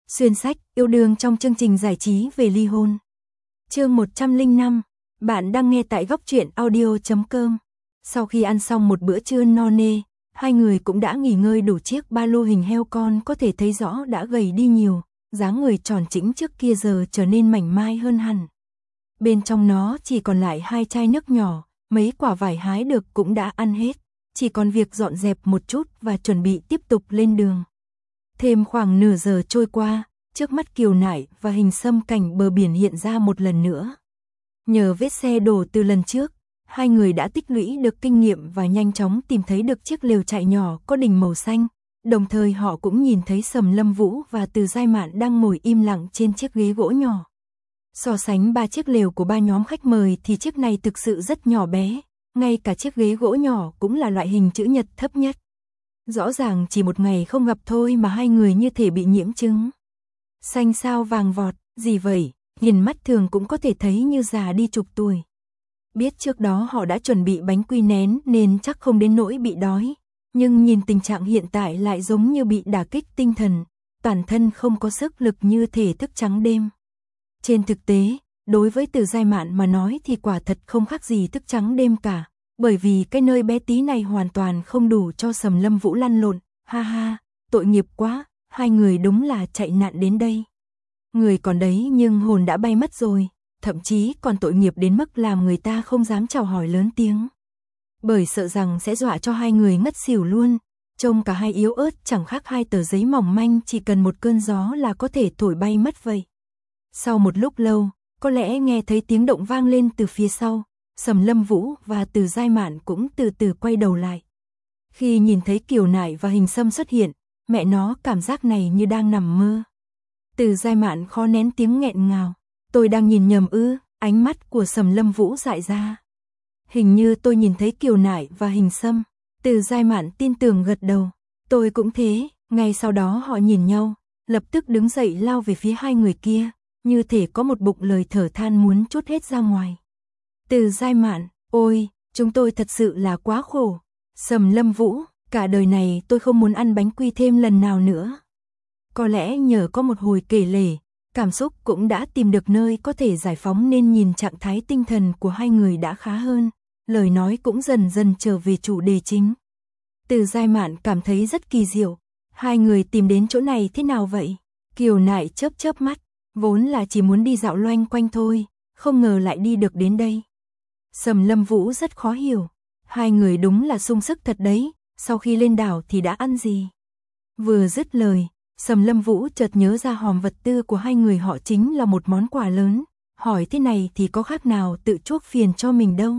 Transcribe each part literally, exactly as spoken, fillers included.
Xuyên sách, yêu đương trong chương trình giải trí về ly hôn. Chương một trăm lẻ năm, bạn đang nghe tại góc truyện audio chấm com. Sau khi ăn xong một bữa trưa no nê, hai người cũng đã nghỉ ngơi đủ. Chiếc ba lô hình heo con có thể thấy rõ đã gầy đi nhiều, dáng người tròn trĩnh trước kia giờ trở nên mảnh mai hơn hẳn. Bên trong nó chỉ còn lại hai chai nước nhỏ, mấy quả vải hái được cũng đã ăn hết, chỉ còn việc dọn dẹp một chút và chuẩn bị tiếp tục lên đường. Thêm khoảng nửa giờ trôi qua, trước mắt Kiều Nải và Hình Sâm cảnh bờ biển hiện ra một lần nữa. Nhờ vết xe đổ từ lần trước, hai người đã tích lũy được kinh nghiệm và nhanh chóng tìm thấy được chiếc lều trại nhỏ có đỉnh màu xanh. Đồng thời họ cũng nhìn thấy Sầm Lâm Vũ và Từ Giai Mạn đang ngồi im lặng trên chiếc ghế gỗ nhỏ. So sánh ba chiếc lều của ba nhóm khách mời thì chiếc này thực sự rất nhỏ bé, ngay cả chiếc ghế gỗ nhỏ cũng là loại hình chữ nhật thấp nhất. Rõ ràng chỉ một ngày không gặp thôi mà hai người như thể bị nhiễm chứng. Xanh xao vàng vọt, gì vậy, nhìn mắt thường cũng có thể thấy như già đi chục tuổi. Biết trước đó họ đã chuẩn bị bánh quy nén nên chắc không đến nỗi bị đói, nhưng nhìn tình trạng hiện tại lại giống như bị đả kích tinh thần, toàn thân không có sức lực như thể thức trắng đêm. Trên thực tế, đối với Từ Giai Mạn mà nói thì quả thật không khác gì thức trắng đêm cả, bởi vì cái nơi bé tí này hoàn toàn không đủ cho Sầm Lâm Vũ lăn lộn. Ha ha, tội nghiệp quá, hai người đúng là chạy nạn đến đây. Người còn đấy nhưng hồn đã bay mất rồi, thậm chí còn tội nghiệp đến mức làm người ta không dám chào hỏi lớn tiếng. Bởi sợ rằng sẽ dọa cho hai người ngất xỉu luôn, trông cả hai yếu ớt chẳng khác hai tờ giấy mỏng manh chỉ cần một cơn gió là có thể thổi bay mất vậy. Sau một lúc lâu, có lẽ nghe thấy tiếng động vang lên từ phía sau, Sầm Lâm Vũ và Từ Giai Mạn cũng từ từ quay đầu lại. Khi nhìn thấy Kiều Nải và Hình Sâm xuất hiện, mẹ nó cảm giác này như đang nằm mơ. Từ Giai Mạn khó nén tiếng nghẹn ngào. Tôi đang nhìn nhầm ư? Ánh mắt của Sầm Lâm Vũ dại ra. Hình như tôi nhìn thấy Kiều Nải và Hình Sâm. Từ Giai Mạn tin tưởng gật đầu. Tôi cũng thế. Ngay sau đó họ nhìn nhau, lập tức đứng dậy lao về phía hai người kia, như thể có một bụng lời thở than muốn trút hết ra ngoài. Từ Giai Mạn, ôi, chúng tôi thật sự là quá khổ. Sầm Lâm Vũ, cả đời này tôi không muốn ăn bánh quy thêm lần nào nữa. Có lẽ nhờ có một hồi kể lể, cảm xúc cũng đã tìm được nơi có thể giải phóng nên nhìn trạng thái tinh thần của hai người đã khá hơn, lời nói cũng dần dần trở về chủ đề chính. Từ Giai Mạn cảm thấy rất kỳ diệu, hai người tìm đến chỗ này thế nào vậy? Kiều Nải chớp chớp mắt, vốn là chỉ muốn đi dạo loanh quanh thôi, không ngờ lại đi được đến đây. Sầm Lâm Vũ rất khó hiểu, hai người đúng là sung sức thật đấy, sau khi lên đảo thì đã ăn gì? Vừa dứt lời, Sầm Lâm Vũ chợt nhớ ra hòm vật tư của hai người họ chính là một món quà lớn, hỏi thế này thì có khác nào tự chuốc phiền cho mình đâu.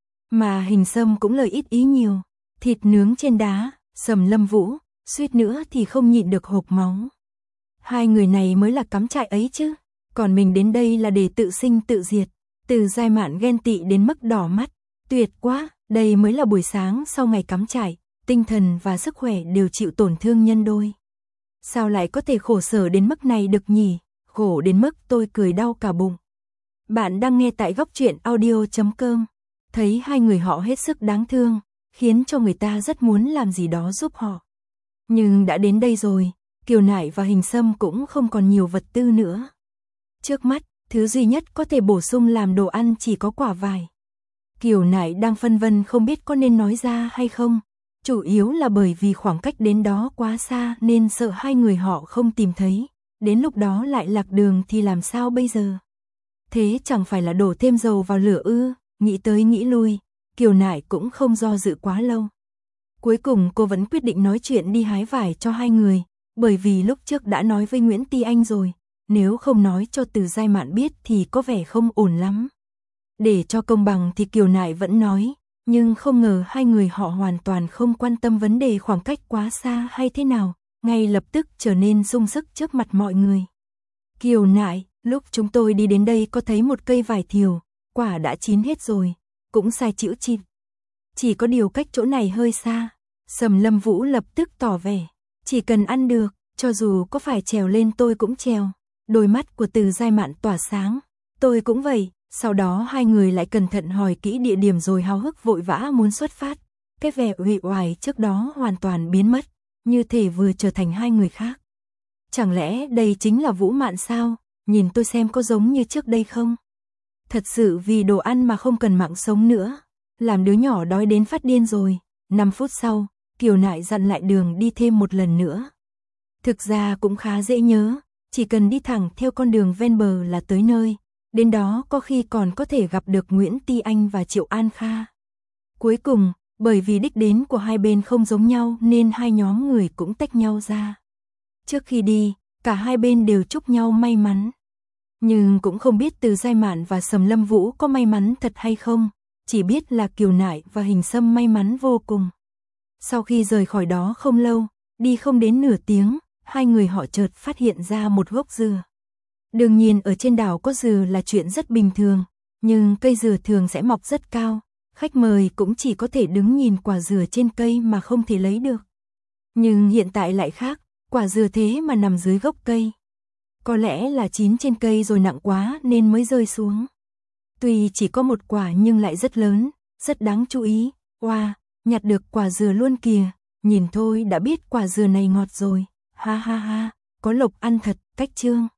Mà Hình Sâm cũng lời ít ý nhiều, thịt nướng trên đá, Sầm Lâm Vũ, suýt nữa thì không nhịn được hộc máu. Hai người này mới là cắm trại ấy chứ, còn mình đến đây là để tự sinh tự diệt. Từ Giai Mạn ghen tị đến mức đỏ mắt, tuyệt quá, đây mới là buổi sáng sau ngày cắm trại, tinh thần và sức khỏe đều chịu tổn thương nhân đôi. Sao lại có thể khổ sở đến mức này được nhỉ, khổ đến mức tôi cười đau cả bụng. Bạn đang nghe tại góc truyện audio chấm com, thấy hai người họ hết sức đáng thương, khiến cho người ta rất muốn làm gì đó giúp họ. Nhưng đã đến đây rồi, Kiều Nải và Hình Sâm cũng không còn nhiều vật tư nữa. Trước mắt, thứ duy nhất có thể bổ sung làm đồ ăn chỉ có quả vải. Kiều Nải đang phân vân không biết có nên nói ra hay không, chủ yếu là bởi vì khoảng cách đến đó quá xa nên sợ hai người họ không tìm thấy, đến lúc đó lại lạc đường thì làm sao bây giờ. Thế chẳng phải là đổ thêm dầu vào lửa ư? Nghĩ tới nghĩ lui, Kiều Nải cũng không do dự quá lâu. Cuối cùng cô vẫn quyết định nói chuyện đi hái vải cho hai người, bởi vì lúc trước đã nói với Nguyễn Ti Anh rồi, nếu không nói cho Từ Giai Mạn biết thì có vẻ không ổn lắm. Để cho công bằng thì Kiều Nải vẫn nói, nhưng không ngờ hai người họ hoàn toàn không quan tâm vấn đề khoảng cách quá xa hay thế nào, ngay lập tức trở nên sung sức trước mặt mọi người. Kiều Nải, lúc chúng tôi đi đến đây có thấy một cây vải thiều, quả đã chín hết rồi, cũng sai chữ chim. Chỉ có điều cách chỗ này hơi xa. Sầm Lâm Vũ lập tức tỏ vẻ, chỉ cần ăn được, cho dù có phải trèo lên tôi cũng trèo. Đôi mắt của Từ Giai Mạn tỏa sáng, tôi cũng vậy. Sau đó hai người lại cẩn thận hỏi kỹ địa điểm rồi háo hức vội vã muốn xuất phát. Cái vẻ uể oải trước đó hoàn toàn biến mất, như thể vừa trở thành hai người khác. chẳng lẽ đây chính là Vũ Mạn sao, nhìn tôi xem có giống như trước đây không? Thật sự vì đồ ăn mà không cần mạng sống nữa, làm đứa nhỏ đói đến phát điên rồi. năm phút sau, Kiều Nại dặn lại đường đi thêm một lần nữa. Thực ra cũng khá dễ nhớ, chỉ cần đi thẳng theo con đường ven bờ là tới nơi, đến đó có khi còn có thể gặp được Nguyễn Ti Anh và Triệu An Kha. Cuối cùng, bởi vì đích đến của hai bên không giống nhau nên hai nhóm người cũng tách nhau ra. Trước khi đi, cả hai bên đều chúc nhau may mắn. Nhưng cũng không biết Từ Giai Mạn và Sầm Lâm Vũ có may mắn thật hay không, chỉ biết là Kiều Nại và Hình Sâm may mắn vô cùng. Sau khi rời khỏi đó không lâu, đi không đến nửa tiếng, hai người họ chợt phát hiện ra một gốc dừa. Đương nhiên ở trên đảo có dừa là chuyện rất bình thường, nhưng cây dừa thường sẽ mọc rất cao, khách mời cũng chỉ có thể đứng nhìn quả dừa trên cây mà không thể lấy được. Nhưng hiện tại lại khác, quả dừa thế mà nằm dưới gốc cây. Có lẽ là chín trên cây rồi nặng quá nên mới rơi xuống. Tuy chỉ có một quả nhưng lại rất lớn, rất đáng chú ý. Wow, nhặt được quả dừa luôn kìa, nhìn thôi đã biết quả dừa này ngọt rồi. Ha ha ha, có lộc ăn thật, cách chương.